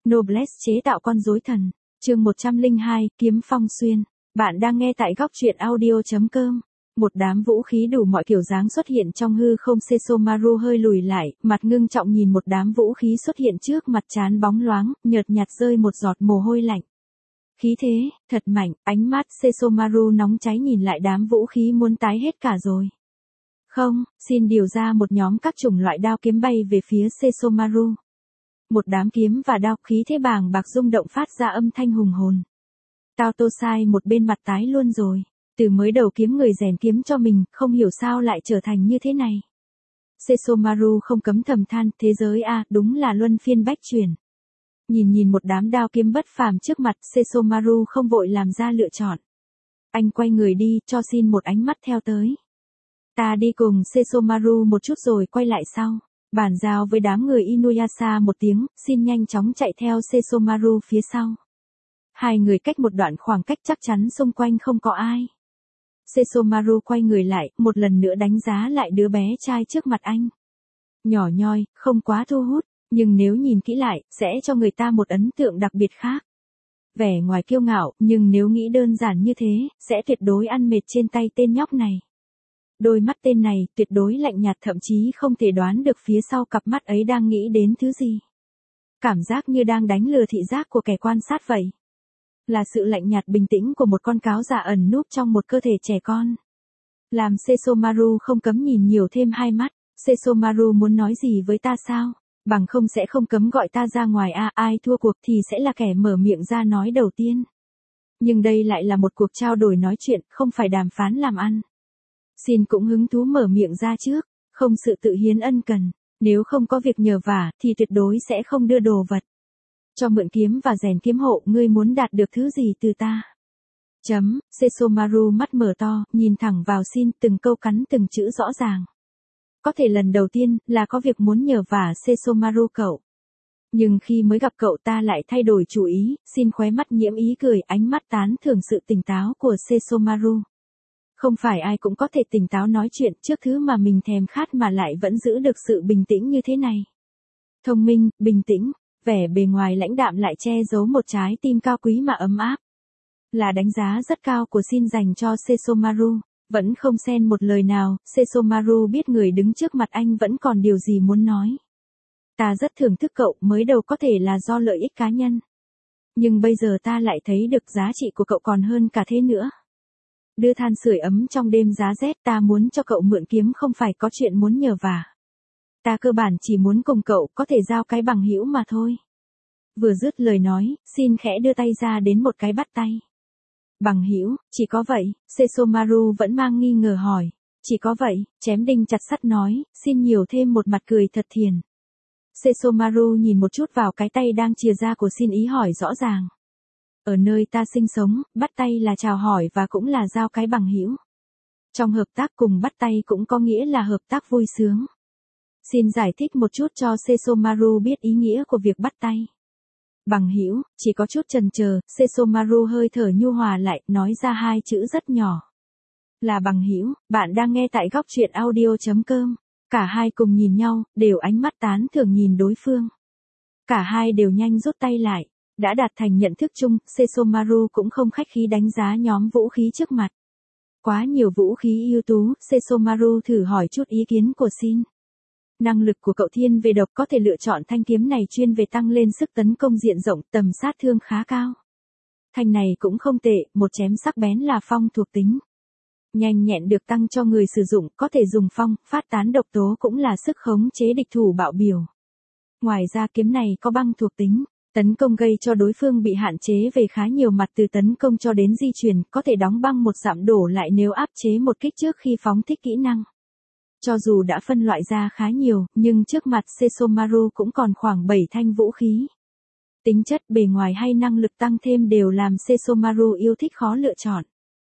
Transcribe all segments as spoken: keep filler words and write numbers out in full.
Noblesse chế tạo con rối thần. Chương một trăm lẻ hai, Kiếm Phong Xuyên. Bạn đang nghe tại góc truyện audio chấm com. Một đám vũ khí đủ mọi kiểu dáng xuất hiện trong hư không. Sesomaru hơi lùi lại, mặt ngưng trọng nhìn một đám vũ khí xuất hiện trước mặt, trán bóng loáng, nhợt nhạt rơi một giọt mồ hôi lạnh. Khí thế, thật mạnh, ánh mắt Sesomaru nóng cháy nhìn lại đám vũ khí muốn tái hết cả rồi. Không, xin điều ra một nhóm các chủng loại đao kiếm bay về phía Sesomaru. Một đám kiếm và đao, khí thế bàng bạc rung động phát ra âm thanh hùng hồn. Tao Tô Sai một bên mặt tái luôn rồi, từ mới đầu kiếm người rèn kiếm cho mình, không hiểu sao lại trở thành như thế này. Sesomaru không cấm thầm than, thế giới a, đúng là luân phiên bách chuyển. Nhìn nhìn một đám đao kiếm bất phàm trước mặt, Sesomaru không vội làm ra lựa chọn. Anh quay người đi, cho xin một ánh mắt theo tới. Ta đi cùng Sesomaru một chút rồi quay lại sau. Bàn giao với đám người Inuyasha một tiếng, xin nhanh chóng chạy theo Sesomaru phía sau. Hai người cách một đoạn khoảng cách chắc chắn xung quanh không có ai. Sesomaru quay người lại, một lần nữa đánh giá lại đứa bé trai trước mặt anh. Nhỏ nhoi, không quá thu hút, nhưng nếu nhìn kỹ lại, sẽ cho người ta một ấn tượng đặc biệt khác. Vẻ ngoài kiêu ngạo, nhưng nếu nghĩ đơn giản như thế, sẽ tuyệt đối ăn mệt trên tay tên nhóc này. Đôi mắt tên này tuyệt đối lạnh nhạt, thậm chí không thể đoán được phía sau cặp mắt ấy đang nghĩ đến thứ gì. Cảm giác như đang đánh lừa thị giác của kẻ quan sát vậy. Là sự lạnh nhạt bình tĩnh của một con cáo già ẩn núp trong một cơ thể trẻ con. Làm Sesomaru không cấm nhìn nhiều thêm hai mắt. Sesomaru muốn nói gì với ta sao? Bằng không sẽ không cấm gọi ta ra ngoài a, à, ai thua cuộc thì sẽ là kẻ mở miệng ra nói đầu tiên. Nhưng đây lại là một cuộc trao đổi nói chuyện, không phải đàm phán làm ăn. Xin cũng hứng thú mở miệng ra trước, không sự tự hiến ân cần, nếu không có việc nhờ vả thì tuyệt đối sẽ không đưa đồ vật. Cho mượn kiếm và rèn kiếm hộ, ngươi muốn đạt được thứ gì từ ta? Chấm, Sesomaru mắt mở to, nhìn thẳng vào xin, từng câu cắn từng chữ rõ ràng. Có thể lần đầu tiên là có việc muốn nhờ vả Sesomaru cậu. Nhưng khi mới gặp cậu ta lại thay đổi chủ ý, xin khóe mắt nhiễm ý cười, ánh mắt tán thưởng sự tỉnh táo của Sesomaru. Không phải ai cũng có thể tỉnh táo nói chuyện trước thứ mà mình thèm khát mà lại vẫn giữ được sự bình tĩnh như thế này. Thông minh, bình tĩnh, vẻ bề ngoài lãnh đạm lại che giấu một trái tim cao quý mà ấm áp. Là đánh giá rất cao của xin dành cho Sesomaru, vẫn không xen một lời nào, Sesomaru biết người đứng trước mặt anh vẫn còn điều gì muốn nói. Ta rất thưởng thức cậu, mới đầu có thể là do lợi ích cá nhân. Nhưng bây giờ ta lại thấy được giá trị của cậu còn hơn cả thế nữa. Đưa than sưởi ấm trong đêm giá rét, ta muốn cho cậu mượn kiếm không phải có chuyện muốn nhờ vả. Ta cơ bản chỉ muốn cùng cậu có thể giao cái bằng hữu mà thôi. Vừa dứt lời nói, xin khẽ đưa tay ra đến một cái bắt tay. Bằng hữu, chỉ có vậy? Sesomaru vẫn mang nghi ngờ hỏi. Chỉ có vậy, chém đinh chặt sắt nói, xin nhiều thêm một mặt cười thật thiền. Sesomaru nhìn một chút vào cái tay đang chìa ra của xin, ý hỏi rõ ràng. Ở nơi ta sinh sống, bắt tay là chào hỏi và cũng là giao cái bằng hữu. Trong hợp tác cùng bắt tay cũng có nghĩa là hợp tác vui sướng. Xin giải thích một chút cho Sesomaru biết ý nghĩa của việc bắt tay. Bằng hữu, chỉ có chút chần chờ, Sesomaru hơi thở nhu hòa lại, nói ra hai chữ rất nhỏ. Là bằng hữu. Bạn đang nghe tại góc truyện audio chấm com. Cả hai cùng nhìn nhau, đều ánh mắt tán thưởng nhìn đối phương. Cả hai đều nhanh rút tay lại. Đã đạt thành nhận thức chung, Sesomaru cũng không khách khí đánh giá nhóm vũ khí trước mặt. Quá nhiều vũ khí ưu tú, Sesomaru thử hỏi chút ý kiến của xin. Năng lực của cậu thiên về độc, có thể lựa chọn thanh kiếm này chuyên về tăng lên sức tấn công diện rộng, tầm sát thương khá cao. Thanh này cũng không tệ, một chém sắc bén là phong thuộc tính. Nhanh nhẹn được tăng cho người sử dụng, có thể dùng phong, phát tán độc tố cũng là sức khống chế địch thủ bạo biểu. Ngoài ra kiếm này có băng thuộc tính. Tấn công gây cho đối phương bị hạn chế về khá nhiều mặt, từ tấn công cho đến di chuyển, có thể đóng băng một dặm đổ lại nếu áp chế một kích trước khi phóng thích kỹ năng. Cho dù đã phân loại ra khá nhiều, nhưng trước mặt Sesomaru cũng còn khoảng bảy thanh vũ khí. Tính chất, bề ngoài hay năng lực tăng thêm đều làm Sesomaru yêu thích khó lựa chọn.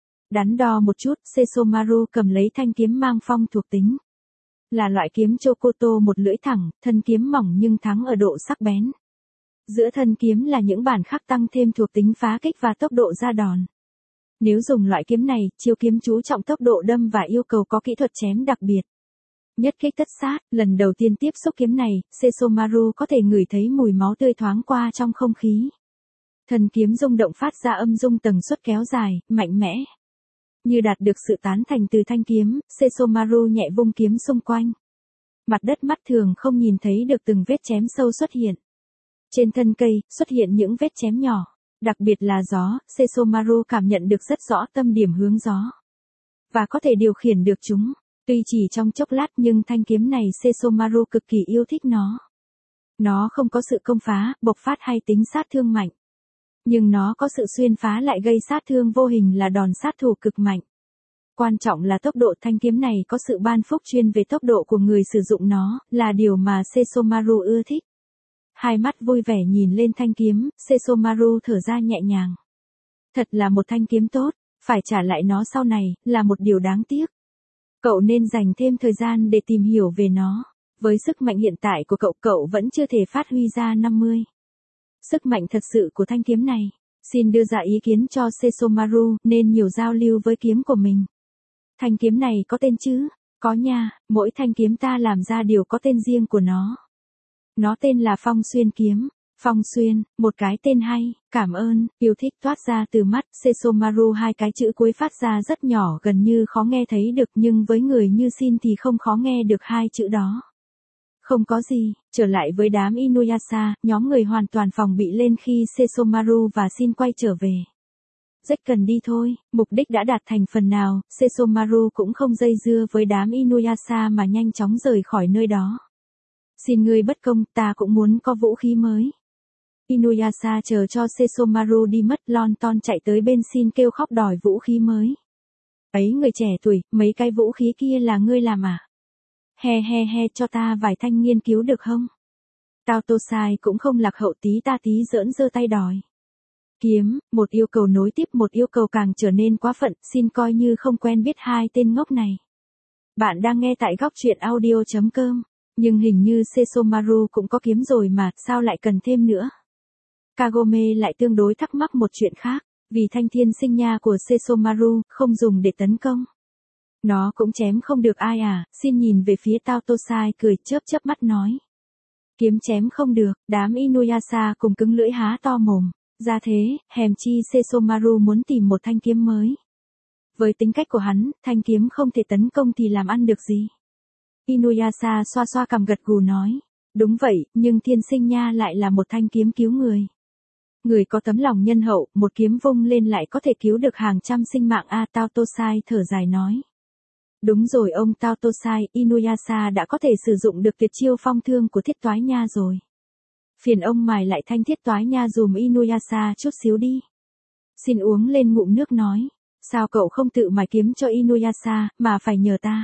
Đắn đo một chút, Sesomaru cầm lấy thanh kiếm mang phong thuộc tính. Là loại kiếm Chokoto một lưỡi thẳng, thân kiếm mỏng nhưng thắng ở độ sắc bén. Giữa thân kiếm là những bản khắc tăng thêm thuộc tính phá kích và tốc độ ra đòn. Nếu dùng loại kiếm này, chiêu kiếm chú trọng tốc độ đâm và yêu cầu có kỹ thuật chém đặc biệt. Nhất kích tất sát, lần đầu tiên tiếp xúc kiếm này, Sesomaru có thể ngửi thấy mùi máu tươi thoáng qua trong không khí. Thần kiếm rung động phát ra âm dung tần suất kéo dài, mạnh mẽ. Như đạt được sự tán thành từ thanh kiếm, Sesomaru nhẹ vung kiếm xung quanh. Mặt đất mắt thường không nhìn thấy được từng vết chém sâu xuất hiện. Trên thân cây, xuất hiện những vết chém nhỏ. Đặc biệt là gió, Sesomaru cảm nhận được rất rõ tâm điểm hướng gió. Và có thể điều khiển được chúng. Tuy chỉ trong chốc lát nhưng thanh kiếm này Sesomaru cực kỳ yêu thích nó. Nó không có sự công phá, bộc phát hay tính sát thương mạnh. Nhưng nó có sự xuyên phá lại gây sát thương vô hình là đòn sát thủ cực mạnh. Quan trọng là tốc độ thanh kiếm này có sự ban phúc chuyên về tốc độ của người sử dụng nó, là điều mà Sesomaru ưa thích. Hai mắt vui vẻ nhìn lên thanh kiếm, Sesomaru thở ra nhẹ nhàng. Thật là một thanh kiếm tốt, phải trả lại nó sau này, là một điều đáng tiếc. Cậu nên dành thêm thời gian để tìm hiểu về nó. Với sức mạnh hiện tại của cậu, cậu vẫn chưa thể phát huy ra năm mươi. Sức mạnh thật sự của thanh kiếm này. Xin đưa ra ý kiến cho Sesomaru nên nhiều giao lưu với kiếm của mình. Thanh kiếm này có tên chứ? Có nha, mỗi thanh kiếm ta làm ra đều có tên riêng của nó. Nó tên là Phong Xuyên kiếm. Phong Xuyên, một cái tên hay, cảm ơn, yêu thích toát ra từ mắt Sesomaru, hai cái chữ cuối phát ra rất nhỏ gần như khó nghe thấy được nhưng với người như Shin thì không khó nghe được hai chữ đó. Không có gì, trở lại với đám Inuyasha, nhóm người hoàn toàn phòng bị lên khi Sesomaru và Shin quay trở về. Rất cần đi thôi, mục đích đã đạt thành phần nào, Sesomaru cũng không dây dưa với đám Inuyasha mà nhanh chóng rời khỏi nơi đó. Xin ngươi bất công, ta cũng muốn có vũ khí mới. Inuyasha chờ cho Sesomaru đi mất, lon ton chạy tới bên Shin kêu khóc đòi vũ khí mới. Ấy người trẻ tuổi, mấy cái vũ khí kia là ngươi làm à? He he he, cho ta vài thanh nghiên cứu được không? Tao Tosai cũng không lạc hậu tí ta tí giỡn giơ tay đòi. Kiếm, một yêu cầu nối tiếp một yêu cầu càng trở nên quá phận, Shin coi như không quen biết hai tên ngốc này. Bạn đang nghe tại góc truyện audio chấm com, nhưng hình như Sesomaru cũng có kiếm rồi mà, sao lại cần thêm nữa? Kagome lại tương đối thắc mắc một chuyện khác, vì thanh thiên sinh nha của Sesomaru không dùng để tấn công. Nó cũng chém không được ai à, Shin nhìn về phía Tao Tosai cười chớp chớp mắt nói. Kiếm chém không được, đám Inuyasha cùng cứng lưỡi há to mồm, ra thế, hèm chi Sesomaru muốn tìm một thanh kiếm mới. Với tính cách của hắn, thanh kiếm không thể tấn công thì làm ăn được gì. Inuyasha xoa xoa cằm gật gù nói, đúng vậy, nhưng thiên sinh nha lại là một thanh kiếm cứu người. Người có tấm lòng nhân hậu, một kiếm vung lên lại có thể cứu được hàng trăm sinh mạng a. Tao Tosai thở dài nói. Đúng rồi ông Tao Tosai, Inuyasha đã có thể sử dụng được tuyệt chiêu phong thương của thiết toái nha rồi. Phiền ông mài lại thanh thiết toái nha dùm Inuyasha chút xíu đi. Xin uống lên ngụm nước nói, sao cậu không tự mài kiếm cho Inuyasha, mà phải nhờ ta?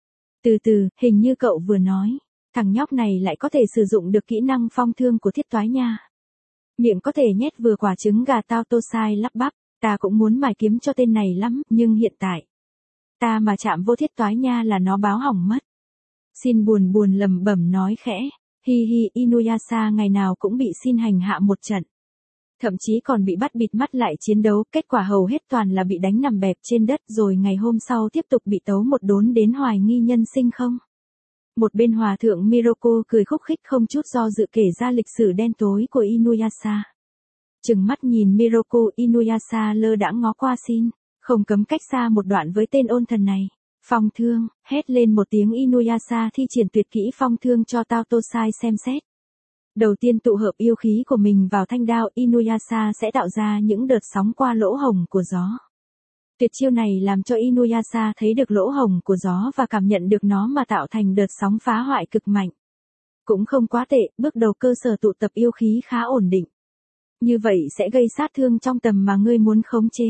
Từ từ, hình như cậu vừa nói, thằng nhóc này lại có thể sử dụng được kỹ năng phong thương của thiết toái nha. Miệng có thể nhét vừa quả trứng gà. Tao Tosai lắp bắp, ta cũng muốn mài kiếm cho tên này lắm, nhưng hiện tại, ta mà chạm vô thiết toái nha là nó báo hỏng mất. Shin buồn buồn lầm bẩm nói khẽ, hi hi, Inuyasha ngày nào cũng bị Shin hành hạ một trận. Thậm chí còn bị bắt bịt mắt lại chiến đấu, kết quả hầu hết toàn là bị đánh nằm bẹp trên đất rồi ngày hôm sau tiếp tục bị tấu một đốn đến hoài nghi nhân sinh không. Một bên hòa thượng Miroko cười khúc khích không chút do dự kể ra lịch sử đen tối của Inuyasha. Trừng mắt nhìn Miroko, Inuyasha lơ đãng ngó qua Shin, không cấm cách xa một đoạn với tên ôn thần này. Phong thương, hét lên một tiếng, Inuyasha thi triển tuyệt kỹ phong thương cho Tao Tosai xem xét. Đầu tiên tụ hợp yêu khí của mình vào thanh đao, Inuyasha sẽ tạo ra những đợt sóng qua lỗ hổng của gió. Tuyệt chiêu này làm cho Inuyasha thấy được lỗ hổng của gió và cảm nhận được nó mà tạo thành đợt sóng phá hoại cực mạnh. Cũng không quá tệ, bước đầu cơ sở tụ tập yêu khí khá ổn định. Như vậy sẽ gây sát thương trong tầm mà ngươi muốn khống chế.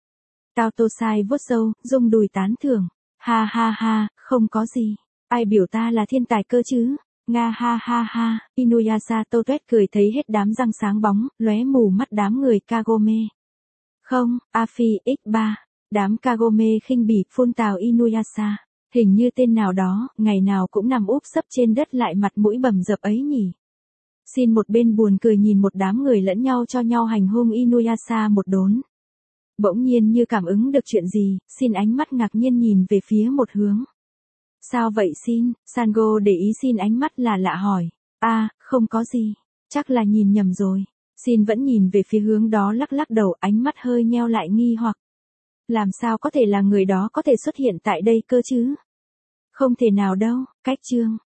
Tao Tosai vuốt râu, rung đùi tán thưởng. Ha ha ha, không có gì. Ai biểu ta là thiên tài cơ chứ? Nga ha ha ha, Inuyasha tô tuét cười thấy hết đám răng sáng bóng, lóe mù mắt đám người Kagome. Không, Afi x ba, đám Kagome khinh bỉ phun tào Inuyasha. Hình như tên nào đó, ngày nào cũng nằm úp sấp trên đất lại mặt mũi bầm dập ấy nhỉ. Shin một bên buồn cười nhìn một đám người lẫn nhau cho nhau hành hung Inuyasha một đốn. Bỗng nhiên như cảm ứng được chuyện gì, Shin ánh mắt ngạc nhiên nhìn về phía một hướng. Sao vậy xin? Sango để ý xin ánh mắt là lạ hỏi. À, không có gì. Chắc là nhìn nhầm rồi. Xin vẫn nhìn về phía hướng đó lắc lắc đầu, ánh mắt hơi nheo lại nghi hoặc. Làm sao có thể là người đó có thể xuất hiện tại đây cơ chứ? Không thể nào đâu, cách chương.